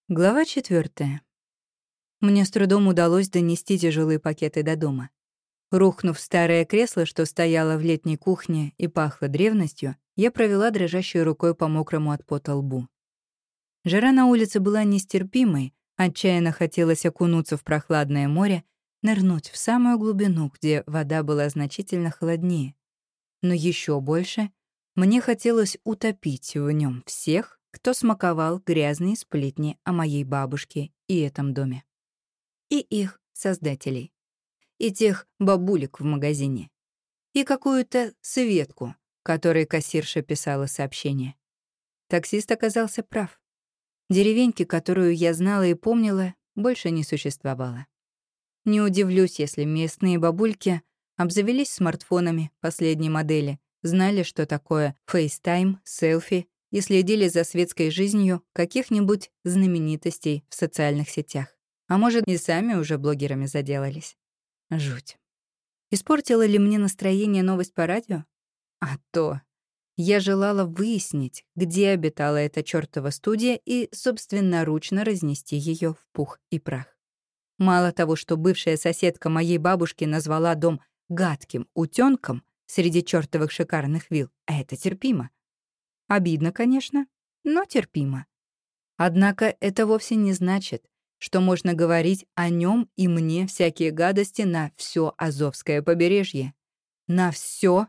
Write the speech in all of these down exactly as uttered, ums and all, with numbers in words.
Глава четвертая. Мне с трудом удалось донести тяжелые пакеты до дома. Рухнув в старое кресло, что стояло в летней кухне и пахло древностью, я провела дрожащей рукой по мокрому от пота лбу. Жара на улице была нестерпимой, отчаянно хотелось окунуться в прохладное море, нырнуть в самую глубину, где вода была значительно холоднее. Но еще больше мне хотелось утопить в нем всех, кто смаковал грязные сплетни о моей бабушке и этом доме. И их создателей. И тех бабулек в магазине. И какую-то Светку, которой кассирша писала сообщение. Таксист оказался прав. Деревеньки, которую я знала и помнила, больше не существовало. Не удивлюсь, если местные бабульки обзавелись смартфонами последней модели, знали, что такое FaceTime, селфи, и следили за светской жизнью каких-нибудь знаменитостей в социальных сетях. А может, и сами уже блогерами заделались. Жуть. Испортила ли мне настроение новость по радио? А то. Я желала выяснить, где обитала эта чёртова студия и собственноручно разнести её в пух и прах. Мало того, что бывшая соседка моей бабушки назвала дом гадким утёнком среди чёртовых шикарных вилл, а это терпимо. Обидно, конечно, но терпимо. Однако это вовсе не значит, что можно говорить о нем и мне всякие гадости на все Азовское побережье. На все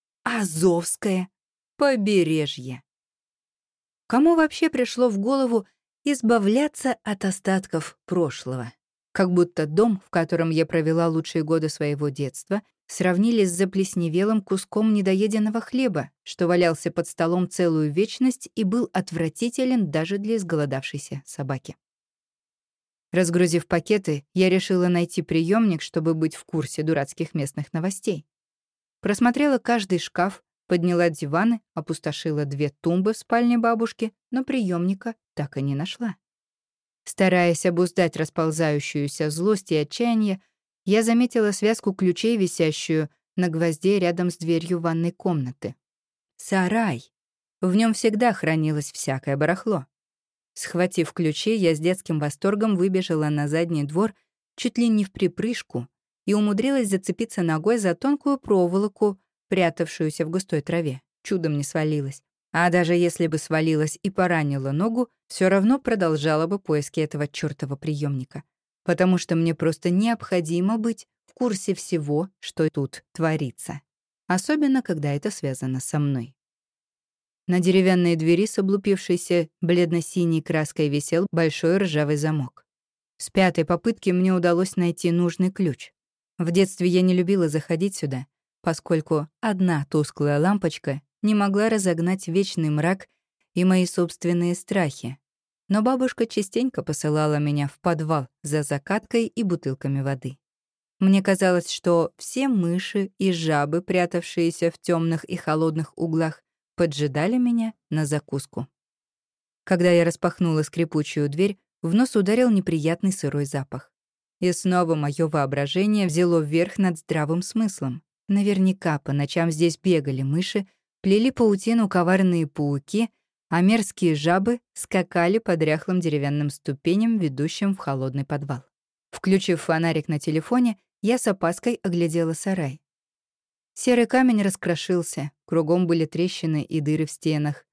Азовское побережье. Кому вообще пришло в голову избавляться от остатков прошлого? Как будто дом, в котором я провела лучшие годы своего детства, сравнили с заплесневелым куском недоеденного хлеба, что валялся под столом целую вечность и был отвратителен даже для изголодавшейся собаки. Разгрузив пакеты, я решила найти приемник, чтобы быть в курсе дурацких местных новостей. Просмотрела каждый шкаф, подняла диваны, опустошила две тумбы в спальне бабушки, но приемника так и не нашла. Стараясь обуздать расползающуюся злость и отчаяние, я заметила связку ключей, висящую на гвозде рядом с дверью ванной комнаты. Сарай. В нем всегда хранилось всякое барахло. Схватив ключи, я с детским восторгом выбежала на задний двор чуть ли не вприпрыжку и умудрилась зацепиться ногой за тонкую проволоку, прятавшуюся в густой траве. Чудом не свалилась. А даже если бы свалилась и поранила ногу, все равно продолжала бы поиски этого чёртова приемника, потому что мне просто необходимо быть в курсе всего, что тут творится. Особенно, когда это связано со мной. На деревянной двери с облупившейся бледно-синей краской висел большой ржавый замок. С пятой попытки мне удалось найти нужный ключ. В детстве я не любила заходить сюда, поскольку одна тусклая лампочка не могла разогнать вечный мрак и мои собственные страхи. Но бабушка частенько посылала меня в подвал за закаткой и бутылками воды. Мне казалось, что все мыши и жабы, прятавшиеся в темных и холодных углах, поджидали меня на закуску. Когда я распахнула скрипучую дверь, в нос ударил неприятный сырой запах. И снова мое воображение взяло вверх над здравым смыслом. Наверняка по ночам здесь бегали мыши, плели паутину коварные пауки, а мерзкие жабы скакали по дряхлым деревянным ступеням, ведущим в холодный подвал. Включив фонарик на телефоне, я с опаской оглядела сарай. Серый камень раскрошился, кругом были трещины и дыры в стенах.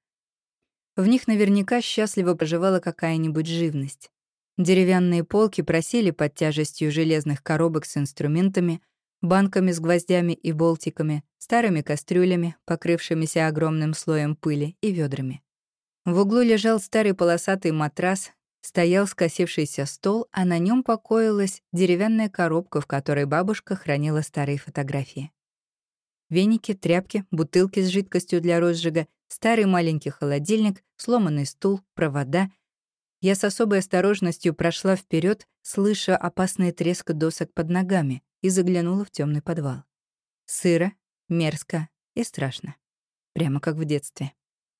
В них наверняка счастливо проживала какая-нибудь живность. Деревянные полки просели под тяжестью железных коробок с инструментами, банками с гвоздями и болтиками, старыми кастрюлями, покрывшимися огромным слоем пыли, и ведрами. В углу лежал старый полосатый матрас, стоял скосившийся стол, а на нем покоилась деревянная коробка, в которой бабушка хранила старые фотографии. Веники, тряпки, бутылки с жидкостью для розжига, старый маленький холодильник, сломанный стул, провода. Я с особой осторожностью прошла вперед, слыша опасный треск досок под ногами, и заглянула в темный подвал. Сыро, мерзко и страшно. Прямо как в детстве.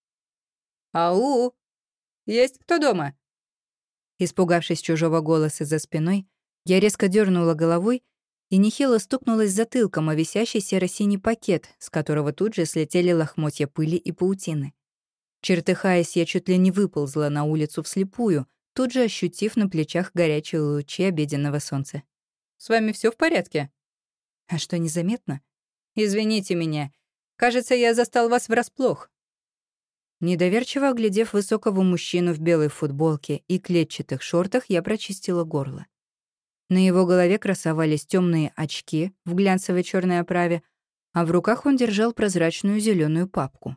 «Ау! Есть кто дома?» Испугавшись чужого голоса за спиной, я резко дернула головой и нехило стукнулась затылком о висящий серо-синий пакет, с которого тут же слетели лохмотья пыли и паутины. Чертыхаясь, я чуть ли не выползла на улицу вслепую, тут же ощутив на плечах горячие лучи обеденного солнца. «С вами все в порядке?» «А что, незаметно?» «Извините меня. Кажется, я застал вас врасплох». Недоверчиво оглядев высокого мужчину в белой футболке и клетчатых шортах, я прочистила горло. На его голове красовались темные очки в глянцевой черной оправе, а в руках он держал прозрачную зеленую папку.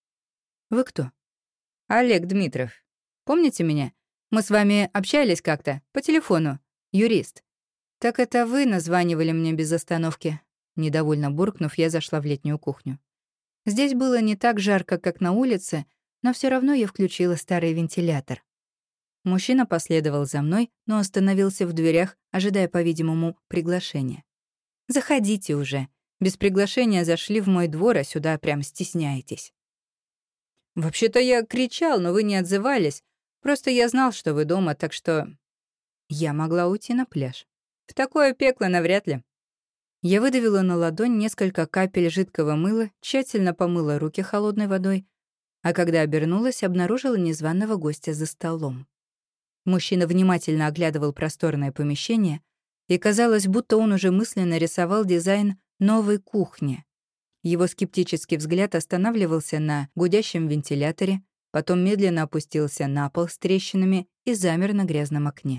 «Вы кто?» «Олег Дмитров. Помните меня? Мы с вами общались как-то, по телефону. Юрист». «Так это вы названивали мне без остановки?» Недовольно буркнув, я зашла в летнюю кухню. Здесь было не так жарко, как на улице, но все равно я включила старый вентилятор. Мужчина последовал за мной, но остановился в дверях, ожидая, по-видимому, приглашения. «Заходите уже. Без приглашения зашли в мой двор, а сюда прям стесняетесь». «Вообще-то я кричал, но вы не отзывались. Просто я знал, что вы дома, так что...» Я могла уйти на пляж. В такое пекло навряд ли. Я выдавила на ладонь несколько капель жидкого мыла, тщательно помыла руки холодной водой, а когда обернулась, обнаружила незваного гостя за столом. Мужчина внимательно оглядывал просторное помещение, и казалось, будто он уже мысленно рисовал дизайн новой кухни. Его скептический взгляд останавливался на гудящем вентиляторе, потом медленно опустился на пол с трещинами и замер на грязном окне.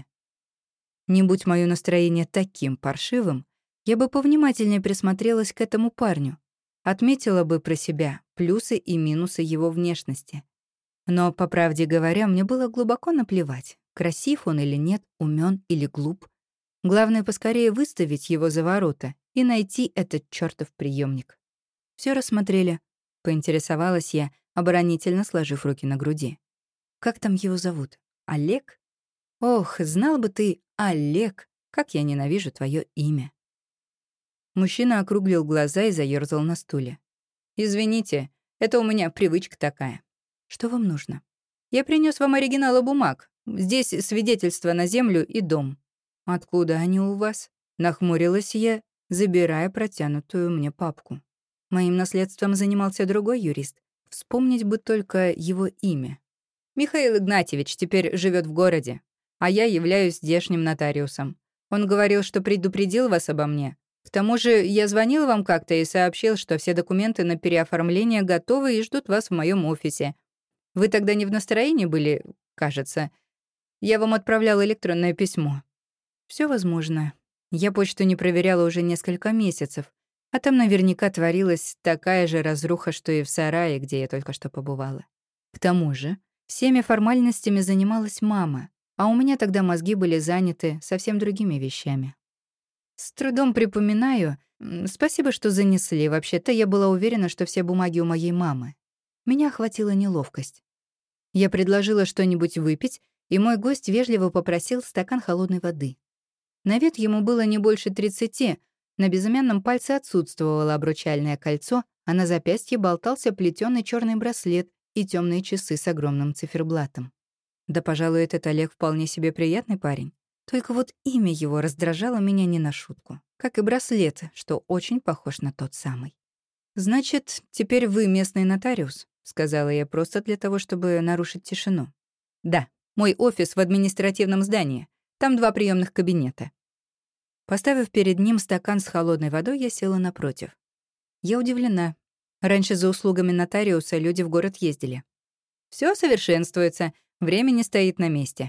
Не будь моё настроение таким паршивым, я бы повнимательнее присмотрелась к этому парню, отметила бы про себя плюсы и минусы его внешности. Но, по правде говоря, мне было глубоко наплевать, красив он или нет, умён или глуп. Главное, поскорее выставить его за ворота и найти этот чёртов приёмник. «Всё рассмотрели?» — поинтересовалась я, оборонительно сложив руки на груди. «Как там его зовут? Олег? Ох, знал бы ты, Олег, как я ненавижу твоё имя». Мужчина округлил глаза и заёрзал на стуле. «Извините, это у меня привычка такая». «Что вам нужно?» «Я принёс вам оригиналы бумаг. Здесь свидетельство на землю и дом». «Откуда они у вас?» — нахмурилась я, забирая протянутую мне папку. Моим наследством занимался другой юрист. Вспомнить бы только его имя. Михаил Игнатьевич теперь живет в городе, а я являюсь здешним нотариусом. Он говорил, что предупредил вас обо мне. К тому же я звонил вам как-то и сообщил, что все документы на переоформление готовы и ждут вас в моем офисе. Вы тогда не в настроении были, кажется. Я вам отправлял электронное письмо. Все возможно. Я почту не проверяла уже несколько месяцев, а там наверняка творилась такая же разруха, что и в сарае, где я только что побывала. К тому же всеми формальностями занималась мама, а у меня тогда мозги были заняты совсем другими вещами. С трудом припоминаю. Спасибо, что занесли. Вообще-то я была уверена, что все бумаги у моей мамы. Меня охватила неловкость. Я предложила что-нибудь выпить, и мой гость вежливо попросил стакан холодной воды. На вид ему было не больше тридцати, на безымянном пальце отсутствовало обручальное кольцо, а на запястье болтался плетёный чёрный браслет и тёмные часы с огромным циферблатом. Да, пожалуй, этот Олег вполне себе приятный парень. Только вот имя его раздражало меня не на шутку, как и браслет, что очень похож на тот самый. «Значит, теперь вы местный нотариус?» — сказала я просто для того, чтобы нарушить тишину. «Да, мой офис в административном здании. Там два приемных кабинета». Поставив перед ним стакан с холодной водой, я села напротив. Я удивлена. Раньше за услугами нотариуса люди в город ездили. Все совершенствуется, время не стоит на месте.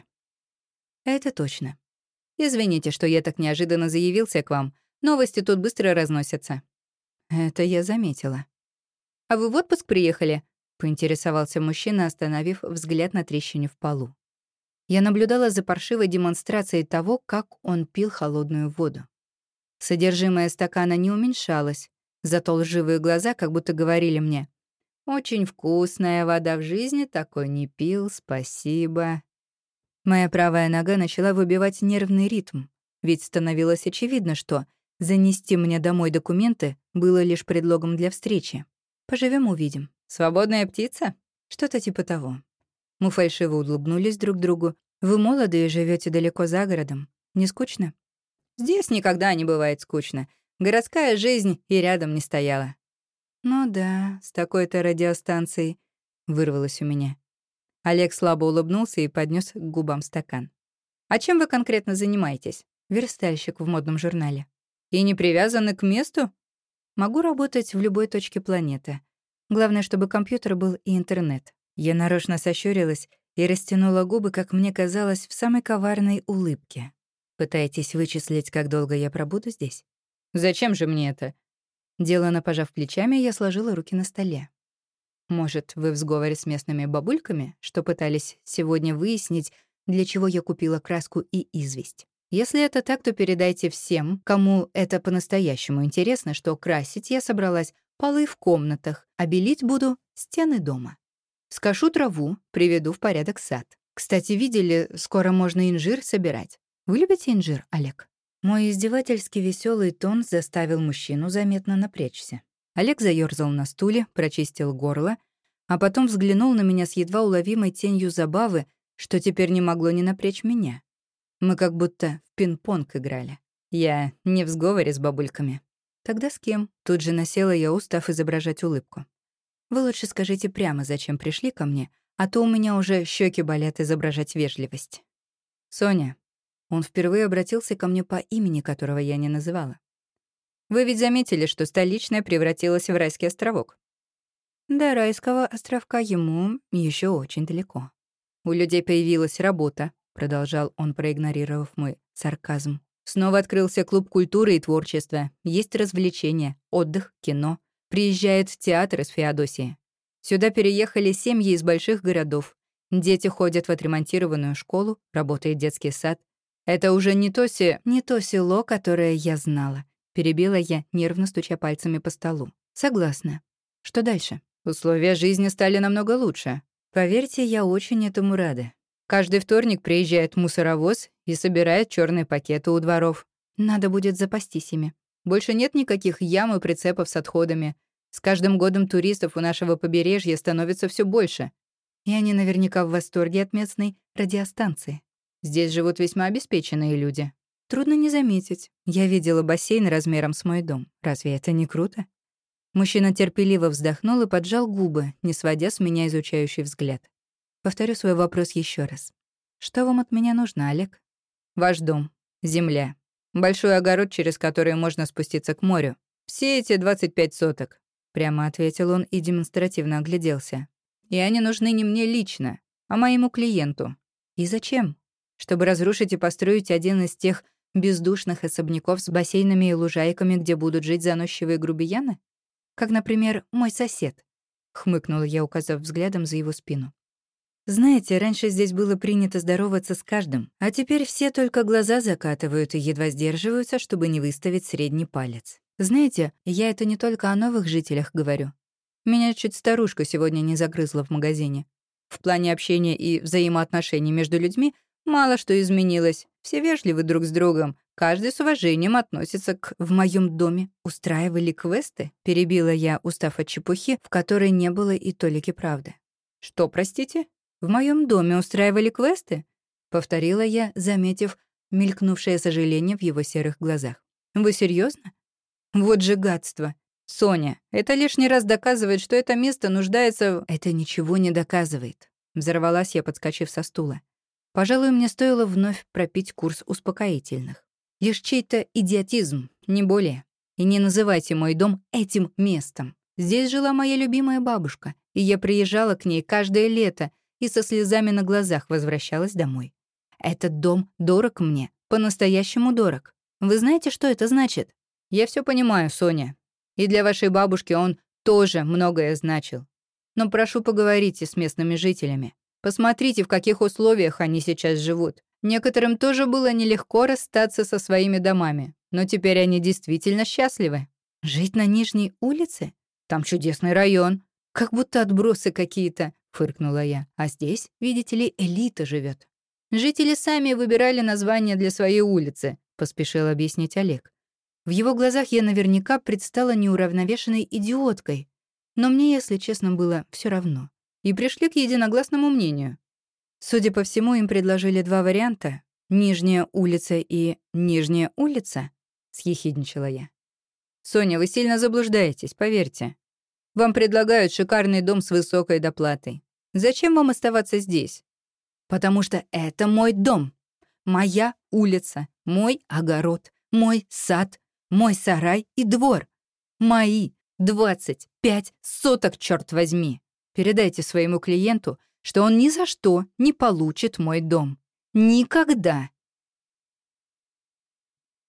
Это точно. Извините, что я так неожиданно заявился к вам. Новости тут быстро разносятся. Это я заметила. А вы в отпуск приехали? Поинтересовался мужчина, остановив взгляд на трещине в полу. Я наблюдала за паршивой демонстрацией того, как он пил холодную воду. Содержимое стакана не уменьшалось, зато лживые глаза как будто говорили мне: «Очень вкусная вода, в жизни такой не пил, спасибо». Моя правая нога начала выбивать нервный ритм, ведь становилось очевидно, что занести мне домой документы было лишь предлогом для встречи. Поживем, увидим. Свободная птица? Что-то типа того. Мы фальшиво улыбнулись друг другу. Вы молоды и живете далеко за городом. Не скучно? Здесь никогда не бывает скучно. Городская жизнь и рядом не стояла. Ну да, с такой-то радиостанцией, вырвалось у меня. Олег слабо улыбнулся и поднес к губам стакан. «А чем вы конкретно занимаетесь?» «Верстальщик в модном журнале». «И не привязаны к месту?» «Могу работать в любой точке планеты. Главное, чтобы компьютер был и интернет». Я нарочно сощурилась и растянула губы, как мне казалось, в самой коварной улыбке. «Пытаетесь вычислить, как долго я пробуду здесь?» «Зачем же мне это?» Делано пожав плечами, я сложила руки на столе. «Может, вы в сговоре с местными бабульками, что пытались сегодня выяснить, для чего я купила краску и известь? Если это так, то передайте всем, кому это по-настоящему интересно, что красить я собралась полы в комнатах, а белить буду стены дома. Скошу траву, приведу в порядок сад. Кстати, видели, скоро можно инжир собирать. Вы любите инжир, Олег?» Мой издевательски веселый тон заставил мужчину заметно напрячься. Олег заёрзал на стуле, прочистил горло, а потом взглянул на меня с едва уловимой тенью забавы, что теперь не могло не напрячь меня. Мы как будто в пинг-понг играли. Я не в сговоре с бабульками. Тогда с кем? Тут же насела я, устав изображать улыбку. Вы лучше скажите прямо, зачем пришли ко мне, а то у меня уже щеки болят изображать вежливость. Соня. Он впервые обратился ко мне по имени, которого я не называла. Вы ведь заметили, что столичная превратилась в райский островок? До райского островка ему еще очень далеко. У людей появилась работа, продолжал он, проигнорировав мой сарказм. Снова открылся клуб культуры и творчества. Есть развлечения, отдых, кино. Приезжает театр из Феодосии. Сюда переехали семьи из больших городов. Дети ходят в отремонтированную школу, работает детский сад. Это уже не то, се... не то село, которое я знала. Перебила я, нервно стуча пальцами по столу. Согласна. Что дальше? Условия жизни стали намного лучше. Поверьте, я очень этому рада. Каждый вторник приезжает мусоровоз и собирает черные пакеты у дворов. Надо будет запастись ими. Больше нет никаких ям и прицепов с отходами. С каждым годом туристов у нашего побережья становится все больше. И они наверняка в восторге от местной радиостанции. Здесь живут весьма обеспеченные люди. Трудно не заметить. Я видела бассейн размером с мой дом. Разве это не круто? Мужчина терпеливо вздохнул и поджал губы, не сводя с меня изучающий взгляд. Повторю свой вопрос еще раз. Что вам от меня нужно, Олег? Ваш дом, земля, большой огород, через который можно спуститься к морю. Все эти двадцать пять соток, прямо ответил он и демонстративно огляделся. И они нужны не мне лично, а моему клиенту. И зачем? Чтобы разрушить и построить один из тех бездушных особняков с бассейнами и лужайками, где будут жить заносчивые грубияны? Как, например, мой сосед. Хмыкнула я, указав взглядом за его спину. Знаете, раньше здесь было принято здороваться с каждым, а теперь все только глаза закатывают и едва сдерживаются, чтобы не выставить средний палец. Знаете, я это не только о новых жителях говорю. Меня чуть старушка сегодня не загрызла в магазине. В плане общения и взаимоотношений между людьми мало что изменилось. Все вежливы друг с другом, каждый с уважением относится к «в моем доме устраивали квесты», перебила я, устав от чепухи, в которой не было и толики правды. «Что, простите? В моем доме устраивали квесты?» — повторила я, заметив мелькнувшее сожаление в его серых глазах. «Вы серьезно? Вот же гадство! Соня, это лишний раз доказывает, что это место нуждается в...» «Это ничего не доказывает», — взорвалась я, подскочив со стула. Пожалуй, мне стоило вновь пропить курс успокоительных. Лишь чей-то идиотизм, не более. И не называйте мой дом этим местом. Здесь жила моя любимая бабушка, и я приезжала к ней каждое лето и со слезами на глазах возвращалась домой. Этот дом дорог мне, по-настоящему дорог. Вы знаете, что это значит? Я все понимаю, Соня. И для вашей бабушки он тоже многое значил. Но прошу, поговорите с местными жителями. Посмотрите, в каких условиях они сейчас живут. Некоторым тоже было нелегко расстаться со своими домами, но теперь они действительно счастливы. Жить на Нижней улице? Там чудесный район. Как будто отбросы какие-то, фыркнула я. А здесь, видите ли, элита живет. Жители сами выбирали название для своей улицы, поспешил объяснить Олег. В его глазах я наверняка предстала неуравновешенной идиоткой, но мне, если честно, было все равно. И пришли к единогласному мнению. Судя по всему, им предложили два варианта — Нижняя улица и Нижняя улица, — съехидничала я. «Соня, вы сильно заблуждаетесь, поверьте. Вам предлагают шикарный дом с высокой доплатой. Зачем вам оставаться здесь? Потому что это мой дом, моя улица, мой огород, мой сад, мой сарай и двор. Мои двадцать пять соток, черт возьми. Передайте своему клиенту, что он ни за что не получит мой дом. Никогда